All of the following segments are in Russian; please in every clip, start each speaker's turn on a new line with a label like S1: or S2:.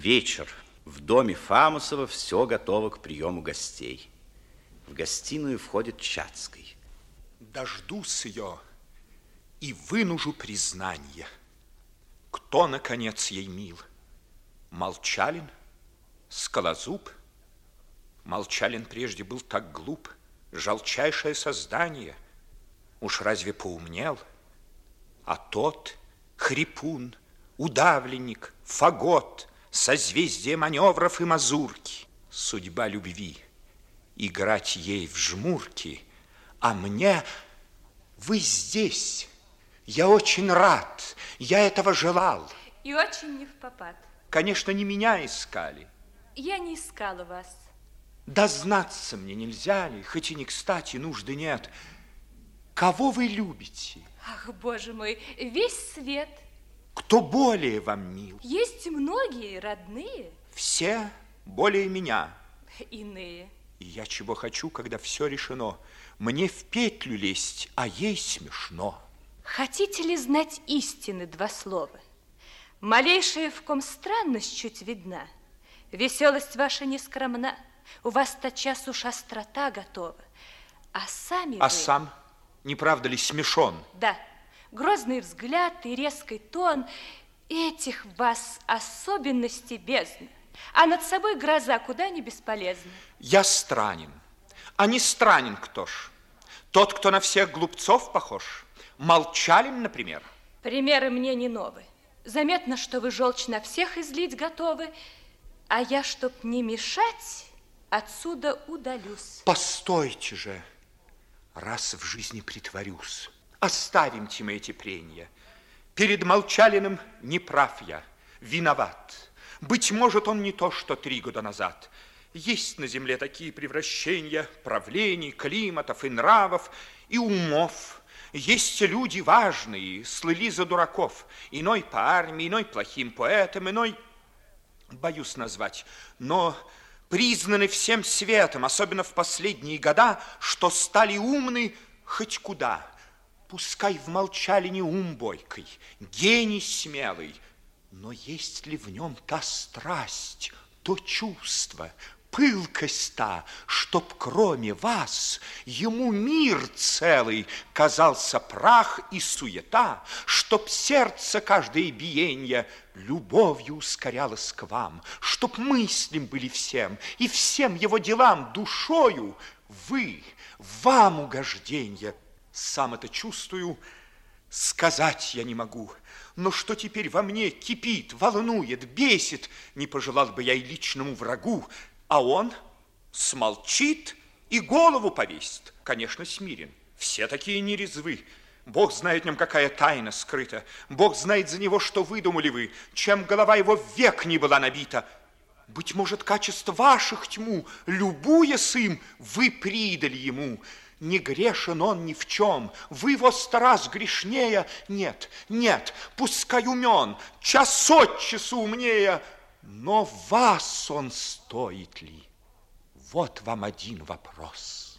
S1: Вечер. В доме Фамусова все готово к приему гостей. В гостиную входит Чацкий.
S2: Дождусь ее и вынужу признание. Кто, наконец, ей мил? Молчалин? Скалозуб? Молчалин прежде был так глуп, жалчайшее создание. Уж разве поумнел? А тот хрипун, удавленник, фагот, созвездие маневров и мазурки. Судьба любви. Играть ей в жмурки, а мне... Вы здесь. Я очень рад. Я этого желал.
S3: И очень невпопад.
S2: Конечно, не меня искали.
S3: Я не искала вас.
S2: Дознаться мне нельзя ли, хоть и не кстати, нужды нет. Кого вы любите?
S3: Ах, Боже мой, весь свет.
S2: Кто более вам мил?
S3: Есть многие родные.
S2: Все более меня.
S3: Иные.
S2: И я чего хочу, когда все решено. Мне в петлю лезть, а ей смешно.
S3: Хотите ли знать истины два слова? Малейшая в ком странность чуть видна. Веселость ваша не скромна. У вас тотчас уж острота готова. А сами
S2: А
S3: вы...
S2: сам, не правда ли, смешон?
S3: Да, грозный взгляд и резкий тон. Этих в вас особенности бездна. А над собой гроза куда не бесполезна.
S2: Я странен. А не странен кто ж? Тот, кто на всех глупцов похож? Молчалин, например?
S3: Примеры мне не новы. Заметно, что вы желчь на всех излить готовы, а я, чтоб не мешать, отсюда удалюсь.
S2: Постойте же, раз в жизни притворюсь. Оставимте мы эти прения. Перед Молчалиным не прав я, виноват. Быть может, он не то, что 3 года назад. Есть на земле такие превращения правлений, климатов и нравов, и умов. Есть люди важные, слыли за дураков. Иной по армии, иной плохим поэтом, иной, боюсь назвать, но признаны всем светом, особенно в последние года, что стали умны хоть куда. Пускай в Молчалине ум бойкой, гений смелый, но есть ли в нем та страсть, то чувство, пылкость та, чтоб кроме вас ему мир целый казался прах и суета, чтоб сердце каждое биенье любовью ускорялось к вам, чтоб мыслям были всем и всем его делам душою вы, вам угожденье. Сам это чувствую, сказать я не могу. Но что теперь во мне кипит, волнует, бесит, не пожелал бы я и личному врагу, а он смолчит и голову повесит. Конечно, смирен. Все такие нерезвы. Бог знает в нем, какая тайна скрыта. Бог знает за него, что выдумали вы, чем голова его век не была набита. Быть может, качеств ваших тьму, любуясь им, вы придали ему. Не грешен он ни в чем, вы его 100 раз грешнее. Нет, нет, пускай умен, час от часу умнее, но вас он стоит ли? Вот вам один вопрос.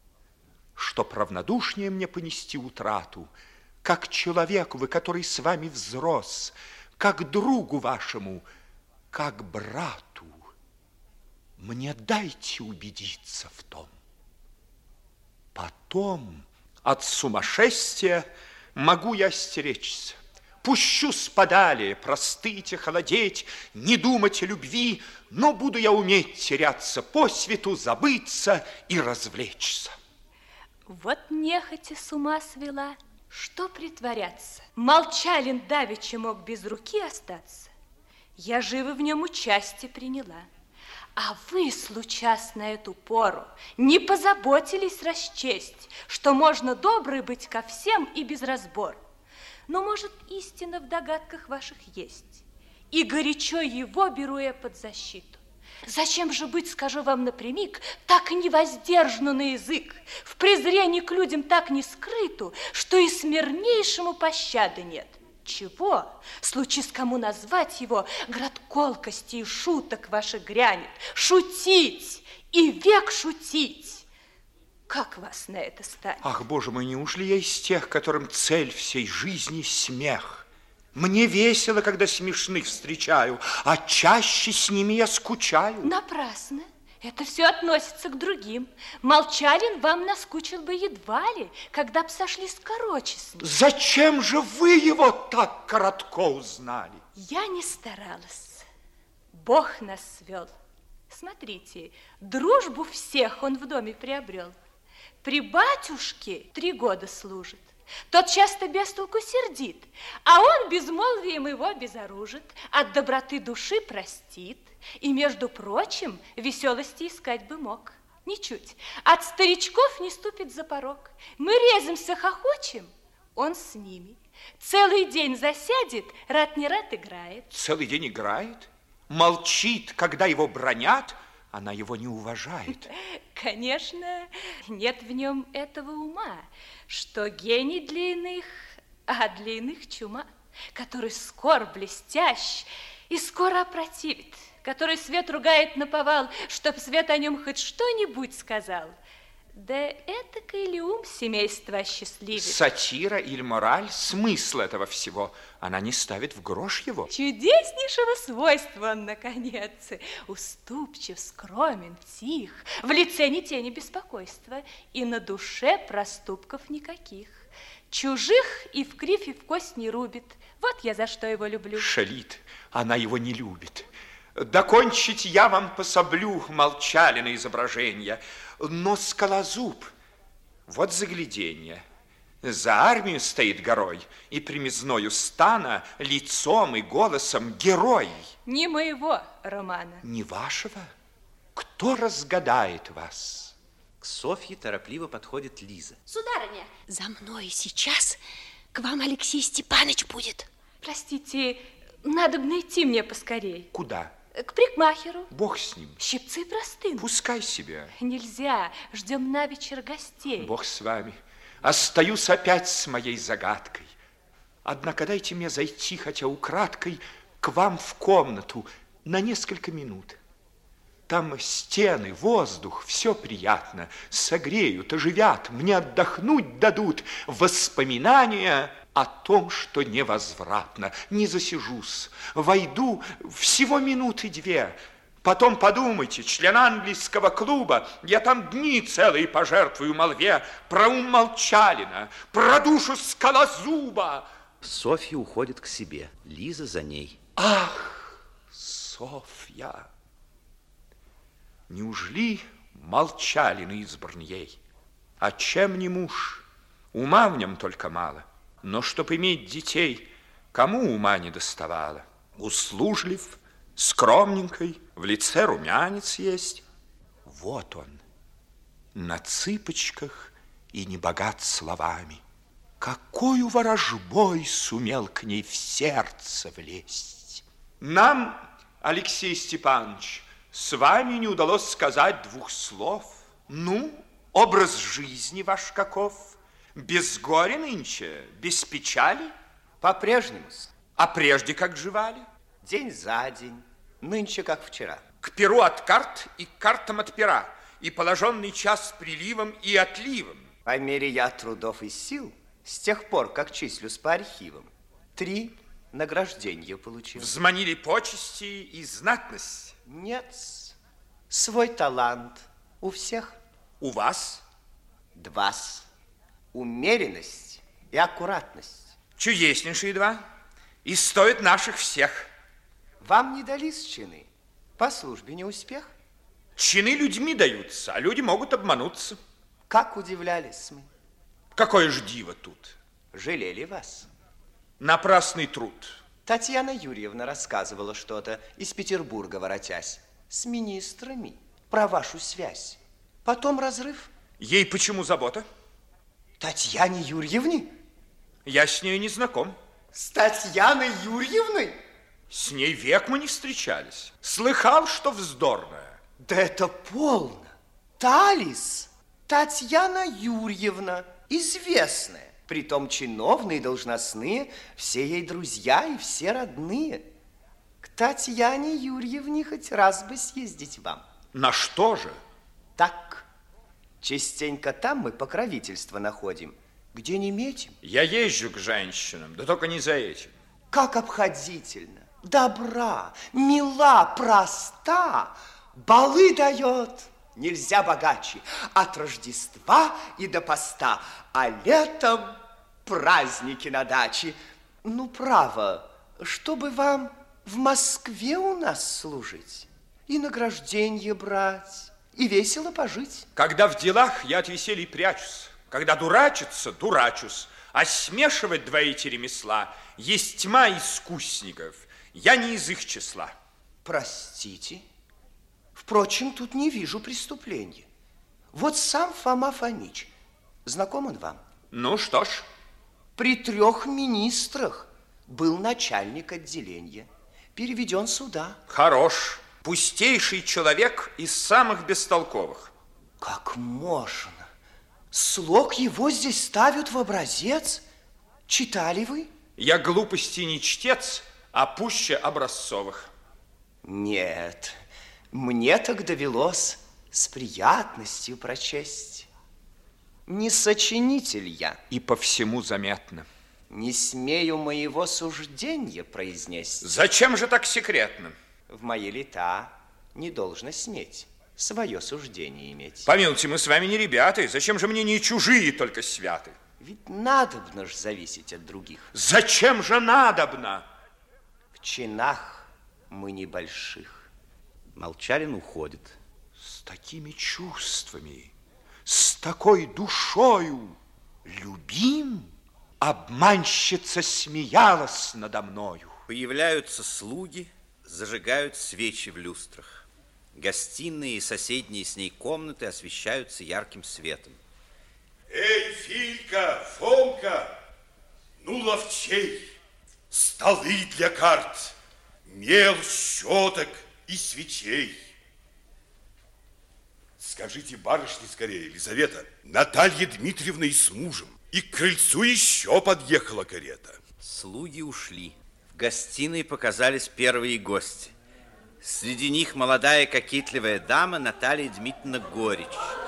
S2: Чтоб равнодушнее мне понести утрату, как человеку вы, который с вами взрос, как другу вашему, как брату, мне дайте убедиться в том. Потом от сумасшествия могу я остеречься. Пущусь подалее, простыть и холодеть, не думать о любви, но буду я уметь теряться по свету, забыться и развлечься.
S3: Вот нехотя с ума свела, что притворяться? Молчалин давеча мог без руки остаться. Я живо в нем участие приняла. А вы, случась на эту пору, не позаботились расчесть, что можно добрый быть ко всем и без разбора. Но, может, истина в догадках ваших есть, и горячо его беру я под защиту. Зачем же быть, скажу вам напрямик, так невоздержну на язык, в презрении к людям так не скрыту, что и смирнейшему пощады нет? Чего? Случись кому назвать его, град колкости и шуток ваших грянет. Шутить и век шутить. Как вас на это станет?
S2: Ах, Боже мой, неужели я из тех, которым цель всей жизни смех? Мне весело, когда смешных встречаю, а чаще с ними я скучаю.
S3: Напрасно. Это все относится к другим. Молчалин вам наскучил бы едва ли, когда б сошлись короче с ним.
S2: Зачем же вы его так коротко узнали?
S3: Я не старалась. Бог нас свел. Смотрите, дружбу всех он в доме приобрел. При батюшке 3 года служит. Тот часто без толку сердит, а он безмолвием его обезоружит, от доброты души простит, и, между прочим, веселости искать бы мог. Ничуть. От старичков не ступит за порог. Мы резимся, хохочем, он с ними. Целый день засядет, рад не рад играет.
S2: Целый день играет? Молчит, когда его бранят, она его не уважает.
S3: Конечно, нет в нем этого ума, что гений для иных, а для иных чума, который скоро блестящ и скоро опротивит, который свет ругает наповал, чтоб свет о нем хоть что-нибудь сказал. Да этакой ли ум семейства осчастливит?
S2: Сатира или мораль, смысл этого всего, она не ставит в грош его.
S3: Чудеснейшего свойства он, наконец, уступчив, скромен, тих, в лице ни тени беспокойства, и на душе проступков никаких. Чужих и в кривь, и в кость не рубит. Вот я за что его люблю.
S2: Шалит, она его не любит. Докончить я вам пособлю Молчалина изображение, но скалозуб, вот загляденье. За армию стоит горой, и примезною стана лицом и голосом герой.
S3: Не моего романа.
S2: Не вашего? Кто разгадает вас?
S1: К Софье торопливо подходит Лиза.
S4: Сударыня, за мной сейчас к вам Алексей Степанович будет.
S3: Простите, надо бы найти мне поскорей.
S2: Куда?
S3: К парикмахеру.
S2: Бог с ним.
S3: Щипцы простыны.
S2: Пускай себе.
S3: Нельзя, ждем на вечер гостей.
S2: Бог с вами. Остаюсь опять с моей загадкой. Однако дайте мне зайти, хотя украдкой, к вам в комнату на несколько минут. Там стены, воздух, все приятно, согреют, оживят, мне отдохнуть дадут, воспоминания о том, что невозвратно. Не засижусь, войду всего 2 минуты. Потом подумайте, член английского клуба, я там дни целые пожертвую молве про ум Молчалина, про душу Скалозуба.
S1: Софья уходит к себе, Лиза за ней.
S2: Ах, Софья! Неужели Молчалин избран ей? А чем не муж? Ума в нем только мало. Но чтоб иметь детей, кому ума не доставало? Услужлив, скромненькой, в лице румянец есть. Вот он, на цыпочках и не богат словами. Какою ворожбой сумел к ней в сердце влезть? Нам, Алексей Степанович, с вами не удалось сказать 2 слов. Ну, образ жизни ваш каков? Без горя нынче, без печали?
S5: По-прежнему-с.
S2: А прежде как живали?
S5: День за день, нынче как вчера.
S2: К перу от карт и к картам от пера, и положенный час с приливом и отливом.
S5: По мере я трудов и сил, с тех пор, как числюсь по архивам, 3 награждения получил.
S2: Взманили почести и знатность.
S5: Нет, свой талант у всех.
S2: У вас?
S5: 2. Умеренность и аккуратность.
S2: Чудеснейшие 2. И стоят наших всех.
S5: Вам не дались чины, по службе не успех.
S2: Чины людьми даются, а люди могут обмануться.
S5: Как удивлялись мы.
S2: Какое ж диво тут.
S5: Жалели вас.
S2: Напрасный труд.
S5: Татьяна Юрьевна рассказывала что-то из Петербурга, воротясь, с министрами про вашу связь. Потом разрыв.
S2: Ей почему забота?
S5: Татьяне Юрьевне?
S2: Я с ней не знаком.
S5: С Татьяной Юрьевной?
S2: С ней век мы не встречались. Слыхал, что вздорная.
S5: Да это полно. Талис, Татьяна Юрьевна, известная. Притом чиновные, должностные, все ей друзья и все родные. К Татьяне Юрьевне хоть раз бы съездить вам.
S2: На что же?
S5: Так, частенько там мы покровительство находим, где не метим.
S2: Я езжу к женщинам, да только не за этим.
S5: как обходительно, добра, мила, проста, балы дает, нельзя богаче, от Рождества и до поста, а летом праздники на даче. Ну, право, чтобы вам в Москве у нас служить, и награжденье брать, и весело пожить.
S2: Когда в делах я от веселья прячусь, когда дурачиться, дурачусь, а смешивать два эти ремесла есть тьма искусников. Я не из их числа.
S5: Простите. Впрочем, тут не вижу преступления. Вот сам Фома Фомич. Знаком он вам?
S2: Ну что ж.
S5: При 3 министрах был начальник отделения. Переведен сюда.
S2: Хорош. Пустейший человек из самых бестолковых.
S5: Как можно? Слог его здесь ставят в образец. Читали вы?
S2: Я глупости не чтец, а пуще образцовых.
S5: Нет, мне так довелось с приятностью прочесть. Не сочинитель я.
S2: И по всему заметно.
S5: Не смею моего суждения произнести.
S2: Зачем же так секретно?
S5: В мои лета не должно сметь свое суждение иметь.
S2: Помилуйте, мы с вами не ребята, зачем же мне не чужие только святы?
S5: Ведь надобно ж зависеть от других.
S2: Зачем же надобно?
S5: В чинах мы небольших.
S1: Молчалин уходит.
S2: С такими чувствами, с такой душою любим, обманщица смеялась надо мною.
S1: Появляются слуги, зажигают свечи в люстрах. Гостиные и соседние с ней комнаты освещаются ярким светом.
S6: Эй, Филька, Фомка, ну, ловчей, столы для карт, мел, щеток и свечей. Скажите барышне скорее, Елизавета, Наталья Дмитриевна и с мужем, и к крыльцу еще подъехала карета.
S1: Слуги ушли. В гостиной показались первые гости. Среди них молодая кокетливая дама Наталья Дмитриевна Горич.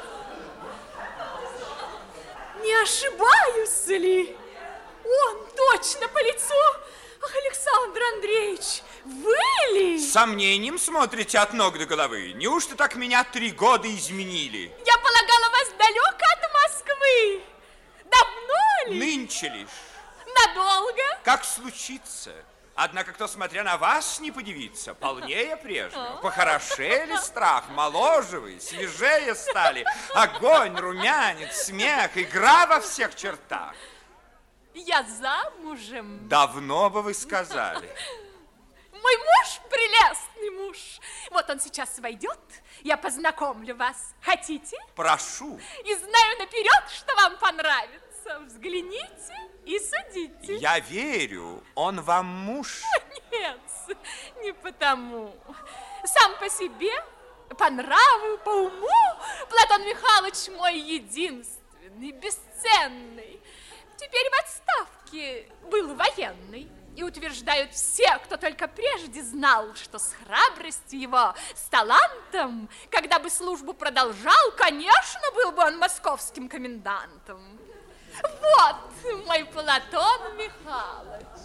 S3: Не ошибаюсь ли? Он точно по лицу. Ах, Александр Андреевич, вы ли?
S2: С сомнением смотрите от ног до головы. Неужто так меня 3 года изменили?
S3: Я полагала вас далеко от Москвы. Давно ли?
S2: Нынче лишь.
S3: Надолго?
S2: Как случится. Однако, кто, смотря на вас, не подивится, полнее прежнего. Похорошели страх, моложе вы, свежее стали. Огонь, румянец, смех, игра во всех чертах.
S3: Я замужем.
S2: Давно бы вы сказали.
S3: Мой муж прелестный муж. Вот он сейчас войдет, я познакомлю вас. Хотите?
S2: Прошу.
S3: И знаю наперед, что вам понравится. Взгляните и судите.
S2: Я верю, он вам муж.
S3: Нет, не потому. Сам по себе, по нраву, по уму, Платон Михайлович мой единственный, бесценный. Теперь в отставке, был военный. И утверждают все, кто только прежде знал, что с храбростью его, с талантом, когда бы службу продолжал, конечно, был бы он московским комендантом. Вот мой Платон Михайлович.